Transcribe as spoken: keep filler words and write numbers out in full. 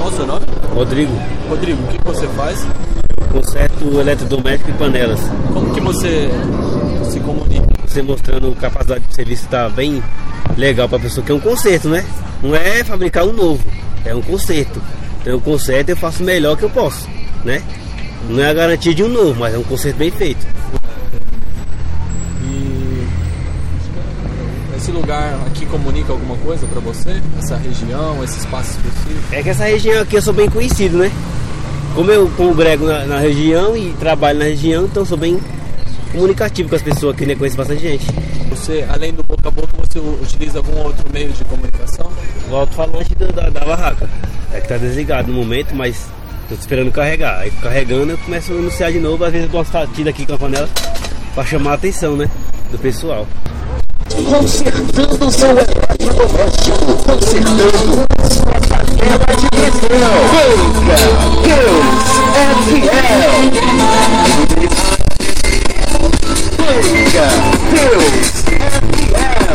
Qual o seu nome? Rodrigo. Rodrigo, o que você faz? Conserto eletrodoméstico e panelas. Como que você se comunica? Você mostrando capacidade de serviço está bem legal para a pessoa, que é um conserto, né? Não é fabricar um novo, é um conserto. Então eu conserto, eu faço o melhor que eu posso, né? Não é a garantia de um novo, mas é um conserto bem feito. E esse lugar aqui comunica alguma coisa para você? Essa região, esse espaço específico? É que essa região aqui eu sou bem conhecido, né? Como eu congrego na, na região e trabalho na região, então eu sou bem comunicativo com as pessoas aqui, né? Conheço bastante gente. Você, além do boca a boca, você utiliza algum outro meio de comunicação? O alto-falante da, da, da barraca. É que tá desligado no momento, mas tô esperando carregar. Aí carregando eu começo a anunciar de novo. Às vezes eu dou umas batidas aqui com a panela pra chamar a atenção, né? Do pessoal. Consertando seu eletrodoméstico, consertando sua panela de pressão. Venha, Deus é fiel. Venha, Deus é fiel.